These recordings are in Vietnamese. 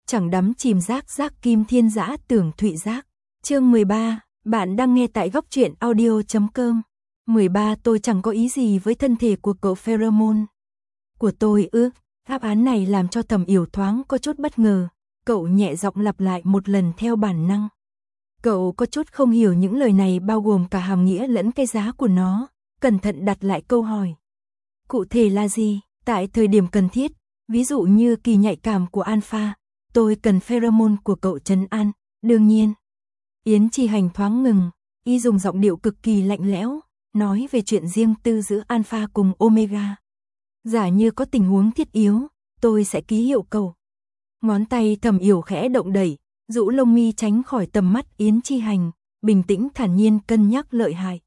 chẳng đắm chìm giác giác kim thiên dã tưởng thụy giác. Chương 13, bạn đang nghe tại góc truyện audio.com. 13 Tôi chẳng có ý gì với thân thể của cậu pheromone. Của tôi ư? Đáp án này làm cho Thẩm Yểu thoáng có chút bất ngờ, cậu nhẹ giọng lặp lại một lần theo bản năng. Cậu có chút không hiểu những lời này bao gồm cả hàm nghĩa lẫn cái giá của nó, cẩn thận đặt lại câu hỏi. Cụ thể là gì? Tại thời điểm cần thiết, ví dụ như kỳ nhạy cảm của alpha, tôi cần pheromone của cậu trấn an, đương nhiên. Yến Chi Hành thoáng ngừng, y dùng giọng điệu cực kỳ lạnh lẽo, nói về chuyện riêng tư giữa alpha cùng omega. Giả như có tình huống thiết yếu, tôi sẽ ký hiệu cậu. Ngón tay Thẩm Yểu khẽ động đẩy, rũ lông mi tránh khỏi tầm mắt Yến Chi Hành, bình tĩnh thản nhiên cân nhắc lợi hại.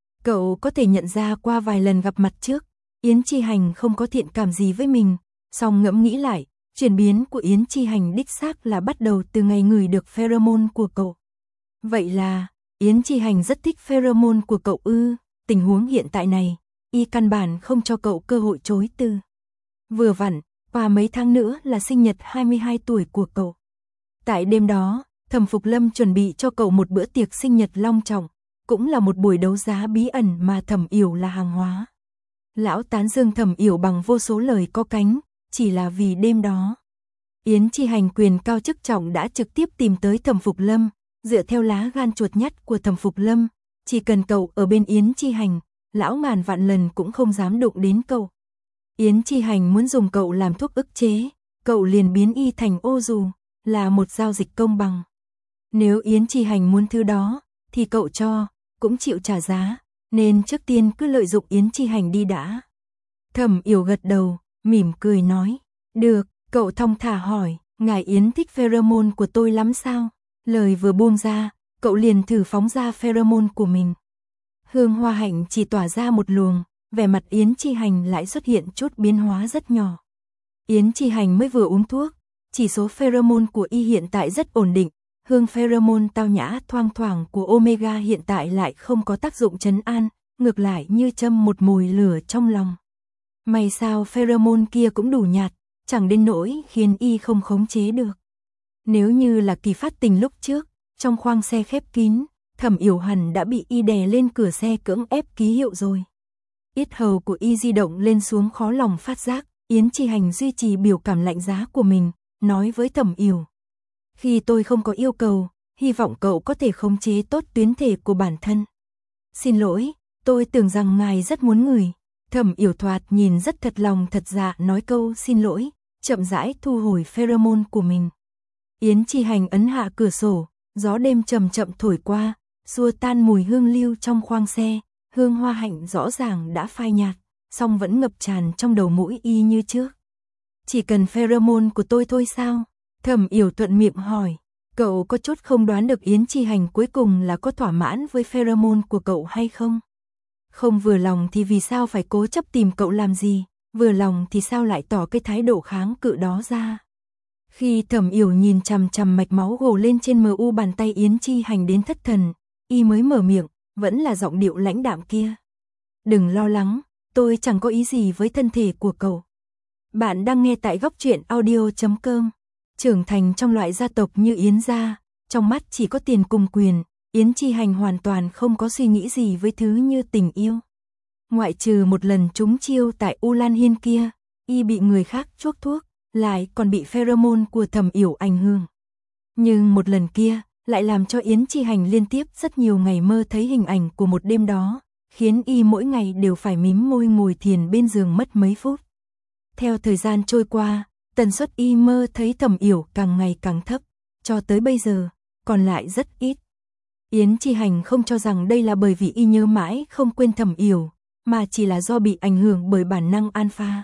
Cậu có thể nhận ra qua vài lần gặp mặt trước, Yến Chi Hành không có thiện cảm gì với mình, song ngẫm nghĩ lại, chuyển biến của Yến Chi Hành đích xác là bắt đầu từ ngày ngửi được pheromone của cậu. Vậy là, Yến Chi Hành rất thích pheromone của cậu ư? Tình huống hiện tại này, y căn bản không cho cậu cơ hội chối từ. Vừa vặn, qua mấy tháng nữa là sinh nhật 22 tuổi của cậu. Tại đêm đó, Thẩm Phục Lâm chuẩn bị cho cậu một bữa tiệc sinh nhật long trọng, cũng là một buổi đấu giá bí ẩn mà Thẩm Yểu là hàng hóa. Lão tán dương Thẩm Yểu bằng vô số lời có cánh, chỉ là vì đêm đó. Yến Chi Hành quyền cao chức trọng đã trực tiếp tìm tới Thẩm Phục Lâm, dựa theo lá gan chuột nhắt của Thẩm Phục Lâm, chỉ cần cậu ở bên Yến Chi Hành, lão ngàn vạn lần cũng không dám đụng đến cậu. Yến Chi Hành muốn dùng cậu làm thuốc ức chế, cậu liền biến y thành ô dù, là một giao dịch công bằng. Nếu Yến Chi Hành muốn thứ đó, thì cậu cho, cũng chịu trả giá, nên trước tiên cứ lợi dụng Yến Chi Hành đi đã. Thẩm Yểu gật đầu, mỉm cười nói, được, cậu thong thả hỏi, ngài Yến thích pheromone của tôi lắm sao? Lời vừa buông ra, cậu liền thử phóng ra pheromone của mình. Hương hoa hạnh chỉ tỏa ra một luồng, vẻ mặt Yến Chi Hành lại xuất hiện chút biến hóa rất nhỏ. Yến Chi Hành mới vừa uống thuốc, chỉ số pheromone của y hiện tại rất ổn định, hương pheromone tao nhã thoang thoảng của omega hiện tại lại không có tác dụng trấn an, ngược lại như châm một mồi lửa trong lòng. May sao pheromone kia cũng đủ nhạt, chẳng đến nỗi khiến y không khống chế được. Nếu như là kỳ phát tình lúc trước, trong khoang xe khép kín, Thẩm Yểu hẳn đã bị y đè lên cửa xe cưỡng ép ký hiệu rồi. Yết hầu của y di động lên xuống khó lòng phát giác, Yến Chi Hành duy trì biểu cảm lạnh giá của mình, nói với Thẩm Yểu. Khi tôi không có yêu cầu, hy vọng cậu có thể khống chế tốt tuyến thể của bản thân. Xin lỗi, tôi tưởng rằng ngài rất muốn ngửi. Thẩm Yểu thoạt nhìn rất thật lòng thật dạ nói câu xin lỗi, chậm rãi thu hồi pheromone của mình. Yến Chi Hành ấn hạ cửa sổ, gió đêm chậm chậm thổi qua, xua tan mùi hương lưu trong khoang xe, hương hoa hạnh rõ ràng đã phai nhạt, song vẫn ngập tràn trong đầu mũi y như trước. Chỉ cần pheromone của tôi thôi sao? Thẩm Yểu thuận miệng hỏi, cậu có chút không đoán được Yến Chi Hành cuối cùng là có thỏa mãn với pheromone của cậu hay không? Không vừa lòng thì vì sao phải cố chấp tìm cậu làm gì, vừa lòng thì sao lại tỏ cái thái độ kháng cự đó ra? Khi Thẩm Yểu nhìn chằm chằm mạch máu gồ lên trên mu bàn tay Yến Chi Hành đến thất thần, y mới mở miệng, vẫn là giọng điệu lãnh đạm kia. Đừng lo lắng, tôi chẳng có ý gì với thân thể của cậu. Bạn đang nghe tại góc truyện audio.com. Trưởng thành trong loại gia tộc như Yến gia, trong mắt chỉ có tiền cùng quyền, Yến Chi Hành hoàn toàn không có suy nghĩ gì với thứ như tình yêu. Ngoại trừ một lần trúng chiêu tại U Lan Hiên kia, y bị người khác chuốc thuốc, lại còn bị pheromone của Thẩm Yểu ảnh hưởng. Nhưng một lần kia, lại làm cho Yến Chi Hành liên tiếp rất nhiều ngày mơ thấy hình ảnh của một đêm đó, khiến y mỗi ngày đều phải mím môi ngồi thiền bên giường mất mấy phút. Theo thời gian trôi qua, tần suất y mơ thấy Thẩm Yểu càng ngày càng thấp, cho tới bây giờ, còn lại rất ít. Yến Chi Hành không cho rằng đây là bởi vì y nhớ mãi không quên Thẩm Yểu, mà chỉ là do bị ảnh hưởng bởi bản năng alpha.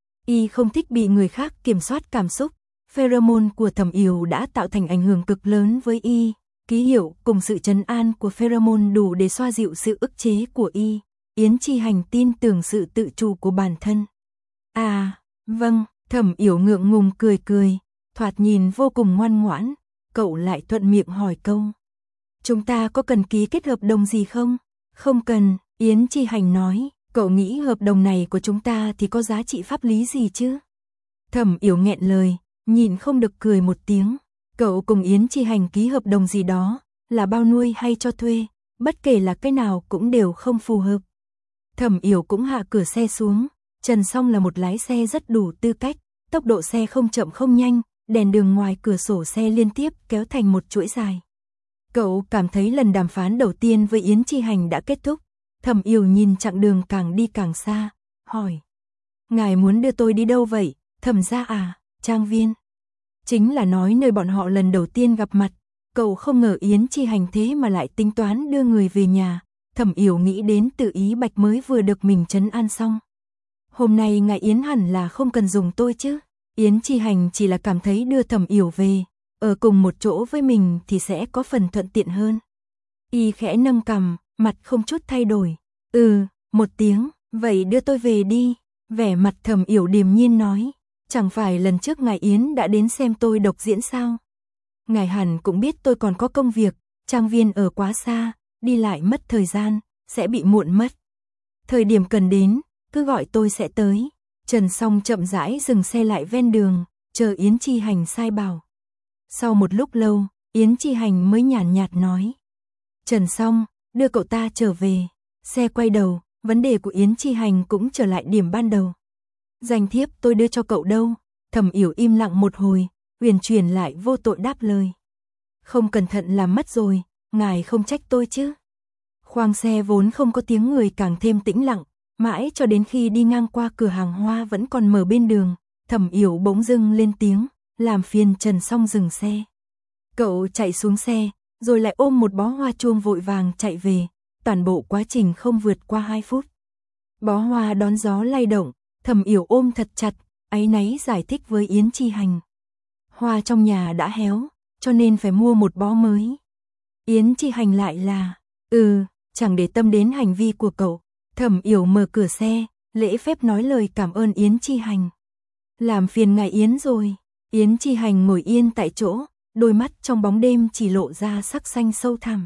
Y không thích bị người khác kiểm soát cảm xúc, pheromone của Thẩm Yểu đã tạo thành ảnh hưởng cực lớn với y, ký hiệu cùng sự trấn an của pheromone đủ để xoa dịu sự ức chế của y. Yến Chi Hành tin tưởng sự tự chủ của bản thân. À, vâng, Thẩm Yểu ngượng ngùng cười cười, thoạt nhìn vô cùng ngoan ngoãn, cậu lại thuận miệng hỏi câu. Chúng ta có cần ký kết hợp đồng gì không? Không cần, Yến Chi Hành nói, cậu nghĩ hợp đồng này của chúng ta thì có giá trị pháp lý gì chứ? Thẩm Yểu nghẹn lời, Nhìn không được cười một tiếng. Cậu cùng Yến Chi Hành ký hợp đồng gì đó, là bao nuôi hay cho thuê, bất kể là cái nào cũng đều không phù hợp. Thẩm Yểu cũng hạ cửa xe xuống. Trần Song là một lái xe rất đủ tư cách, tốc độ xe không chậm không nhanh, đèn đường ngoài cửa sổ xe liên tiếp kéo thành một chuỗi dài. Cậu cảm thấy lần đàm phán đầu tiên với Yến Chi Hành đã kết thúc. Thẩm Yểu nhìn chặng đường càng đi càng xa, hỏi: "Ngài muốn đưa tôi đi đâu vậy, Thẩm gia à?" "Trang viên." Chính là nói nơi bọn họ lần đầu tiên gặp mặt. Cậu không ngờ Yến Chi Hành thế mà lại tính toán đưa người về nhà. Thẩm Yểu nghĩ đến Từ Ý Bạch mới vừa được mình trấn an xong. "Hôm nay ngài Yến hẳn là không cần dùng tôi chứ?" Yến Chi Hành chỉ là cảm thấy đưa Thẩm Yểu về, ở cùng một chỗ với mình thì sẽ có phần thuận tiện hơn. Y khẽ nâng cằm, mặt không chút thay đổi. "Ừ, một tiếng, vậy đưa tôi về đi." Vẻ mặt Thẩm Yểu điềm nhiên nói. "Chẳng phải lần trước ngài Yến đã đến xem tôi độc diễn sao? Ngài hẳn cũng biết tôi còn có công việc, trang viên ở quá xa, đi lại mất thời gian, sẽ bị muộn mất. Thời điểm cần đến, cứ gọi tôi sẽ tới." Trần Song chậm rãi dừng xe lại ven đường, chờ Yến Chi Hành sai bảo. Sau một lúc lâu, Yến Chi Hành mới nhàn nhạt nói: "Trần Song, đưa cậu ta trở về." Xe quay đầu, vấn đề của Yến Chi Hành cũng trở lại điểm ban đầu. "Danh thiếp tôi đưa cho cậu đâu?" Thẩm Yểu im lặng một hồi, uyển chuyển lại vô tội đáp lời: "Không cẩn thận làm mất rồi, ngài không trách tôi chứ?" Khoang xe vốn không có tiếng người càng thêm tĩnh lặng, mãi cho đến khi đi ngang qua cửa hàng hoa vẫn còn mở bên đường, Thẩm Yểu bỗng dưng lên tiếng, làm phiền Trần Song dừng xe. Cậu chạy xuống xe, rồi lại ôm một bó hoa chuông vội vàng chạy về, toàn bộ quá trình không vượt qua 2 phút. Bó hoa đón gió lay động, Thẩm Yểu ôm thật chặt, áy náy giải thích với Yến Chi Hành: "Hoa trong nhà đã héo, cho nên phải mua một bó mới." Yến Chi Hành lại là: chẳng để tâm đến hành vi của cậu." Thẩm Yểu mở cửa xe, lễ phép nói lời cảm ơn Yến Chi Hành. "Làm phiền ngài Yến rồi." Yến Chi Hành ngồi yên tại chỗ, đôi mắt trong bóng đêm chỉ lộ ra sắc xanh sâu thẳm.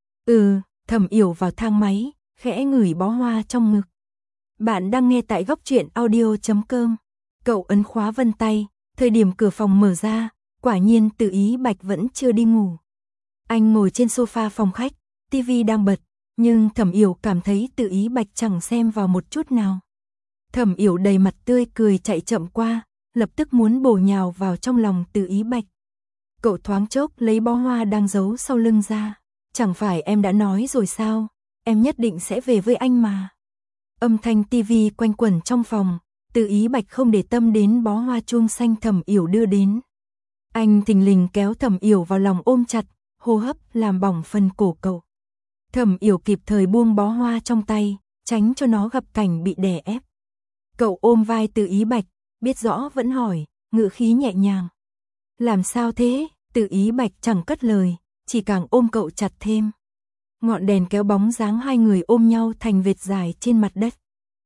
Thẩm Yểu vào thang máy, khẽ ngửi bó hoa trong ngực. Bạn đang nghe tại góc truyện audio.com. Cậu ấn khóa vân tay, thời điểm cửa phòng mở ra, quả nhiên Từ Ý Bạch vẫn chưa đi ngủ. Anh ngồi trên sofa phòng khách, tivi đang bật, nhưng Thẩm Yểu cảm thấy Từ Ý Bạch chẳng xem vào một chút nào. Thẩm Yểu đầy mặt tươi cười chạy chậm qua, lập tức muốn bổ nhào vào trong lòng Từ Ý Bạch. Cậu thoáng chốc lấy bó hoa đang giấu sau lưng ra. "Chẳng phải em đã nói rồi sao, em nhất định sẽ về với anh mà." Âm thanh tivi quanh quẩn trong phòng, Từ Ý Bạch không để tâm đến bó hoa chuông xanh Thẩm Yểu đưa đến. Anh thình lình kéo Thẩm Yểu vào lòng ôm chặt, hô hấp làm bỏng phần cổ cậu. Thẩm Yểu kịp thời buông bó hoa trong tay, tránh cho nó gặp cảnh bị đè ép. Cậu ôm vai Từ Ý Bạch, biết rõ vẫn hỏi, ngữ khí nhẹ nhàng. "Làm sao thế?" Từ Ý Bạch chẳng cất lời, chỉ càng ôm cậu chặt thêm. Ngọn đèn kéo bóng dáng hai người ôm nhau thành vệt dài trên mặt đất.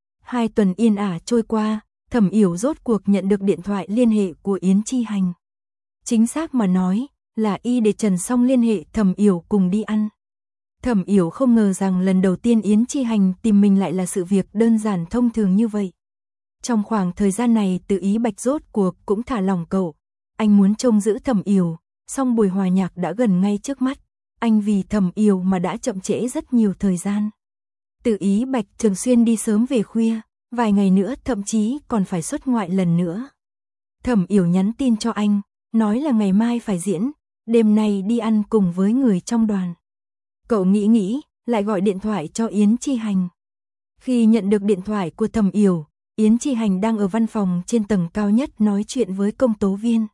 2 tuần yên ả trôi qua, Thẩm Yểu rốt cuộc nhận được điện thoại liên hệ của Yến Chi Hành. Chính xác mà nói, là y để Trần Song liên hệ Thẩm Yểu cùng đi ăn. Thẩm Yểu không ngờ rằng lần đầu tiên Yến Chi Hành tìm mình lại là sự việc đơn giản thông thường như vậy. Trong khoảng thời gian này Từ Ý Bạch rốt cuộc cũng thả lỏng cậu. Anh muốn trông giữ Thẩm Yểu, song buổi hòa nhạc đã gần ngay trước mắt. Anh vì Thẩm Yểu mà đã chậm trễ rất nhiều thời gian. Từ Ý Bạch thường xuyên đi sớm về khuya, vài ngày nữa thậm chí còn phải xuất ngoại lần nữa. Thẩm Yểu nhắn tin cho anh, nói là ngày mai phải diễn, đêm nay đi ăn cùng với người trong đoàn. Cậu nghĩ, lại gọi điện thoại cho Yến Chi Hành. Khi nhận được điện thoại của Thẩm Yểu, Yến Chi Hành đang ở văn phòng trên tầng cao nhất nói chuyện với công tố viên.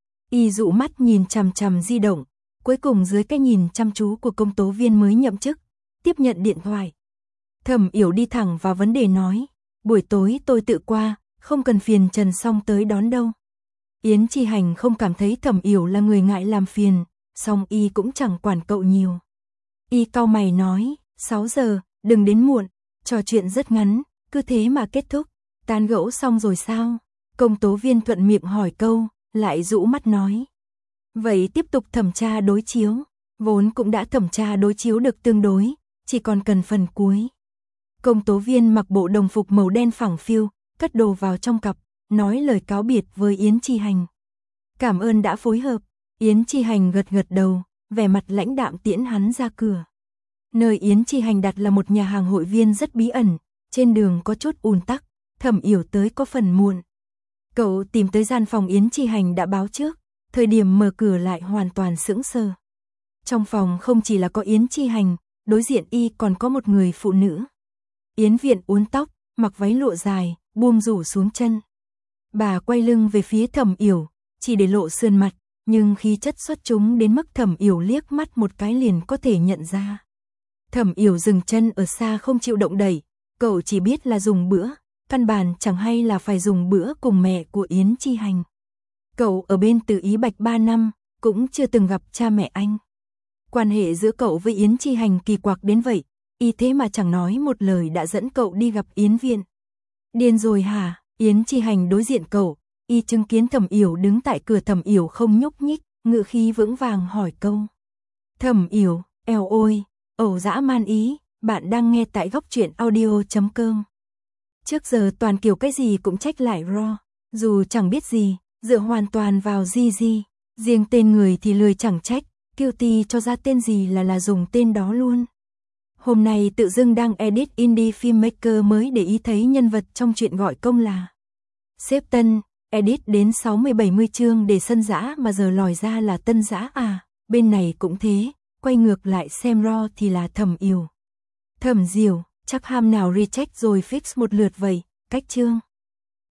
Y dụ mắt nhìn chằm chằm di động, cuối cùng dưới cái nhìn chăm chú của công tố viên mới nhậm chức, tiếp nhận điện thoại. Thẩm Yểu đi thẳng vào vấn đề nói, buổi tối tôi tự qua, không cần phiền Trần Song tới đón đâu. Yến Chi Hành không cảm thấy Thẩm Yểu là người ngại làm phiền, song y cũng chẳng quản cậu nhiều. Y cau mày nói, 6 giờ, đừng đến muộn, trò chuyện rất ngắn, cứ thế mà kết thúc, tán gẫu xong rồi sao? Công tố viên thuận miệng hỏi câu, lại rũ mắt nói. Vậy tiếp tục thẩm tra đối chiếu, vốn cũng đã thẩm tra đối chiếu được tương đối, chỉ còn cần phần cuối. Công tố viên mặc bộ đồng phục màu đen phẳng phiu, cất đồ vào trong cặp, nói lời cáo biệt với Yến Chi Hành. Cảm ơn đã phối hợp. Yến Chi Hành gật gật đầu, vẻ mặt lãnh đạm tiễn hắn ra cửa. Nơi Yến Chi Hành đặt là một nhà hàng hội viên rất bí ẩn, trên đường có chút ùn tắc, Thẩm Yểu tới có phần muộn. Cậu tìm tới gian phòng Yến Chi Hành đã báo trước, thời điểm mở cửa lại hoàn toàn sững sờ. Trong phòng không chỉ là có Yến Chi Hành, đối diện y còn có một người phụ nữ. Yến Viện uốn tóc, mặc váy lụa dài, buông rủ xuống chân. Bà quay lưng về phía Thẩm Yểu, chỉ để lộ sườn mặt, nhưng khí chất xuất chúng đến mức Thẩm Yểu liếc mắt một cái liền có thể nhận ra. Thẩm Yểu dừng chân ở xa không chịu động đẩy, cậu chỉ biết là dùng bữa, căn bản chẳng hay là phải dùng bữa cùng mẹ của Yến Chi Hành. Cậu ở bên Từ Ý Bạch 3 năm, cũng chưa từng gặp cha mẹ anh. Quan hệ giữa cậu với Yến Chi Hành kỳ quặc đến vậy, y thế mà chẳng nói một lời đã dẫn cậu đi gặp Yến Viện. Điên rồi hả? Yến Chi Hành đối diện cậu, y chứng kiến Thẩm Yểu đứng tại cửa. Thẩm Yểu không nhúc nhích, ngữ khí vững vàng hỏi câu. Thẩm Yểu, eo ôi, ẩu dã man ý, bạn đang nghe tại góc truyện audio.com. Trước giờ toàn kiểu cái gì cũng trách lại Ro, dù chẳng biết gì, dựa hoàn toàn vào Gigi, riêng tên người thì lười chẳng trách, Cutie cho ra tên gì là dùng tên đó luôn. Hôm nay tự dưng đang edit indie filmmaker mới để ý thấy nhân vật trong truyện gọi công là Sếp Tân, edit đến 60-70 chương để sân dã mà giờ lòi ra là Tân dã à, bên này cũng thế, quay ngược lại xem Ro thì là Thẩm Yểu. Thẩm Diểu, chắc ham nào recheck rồi fix một lượt vậy, cách chương.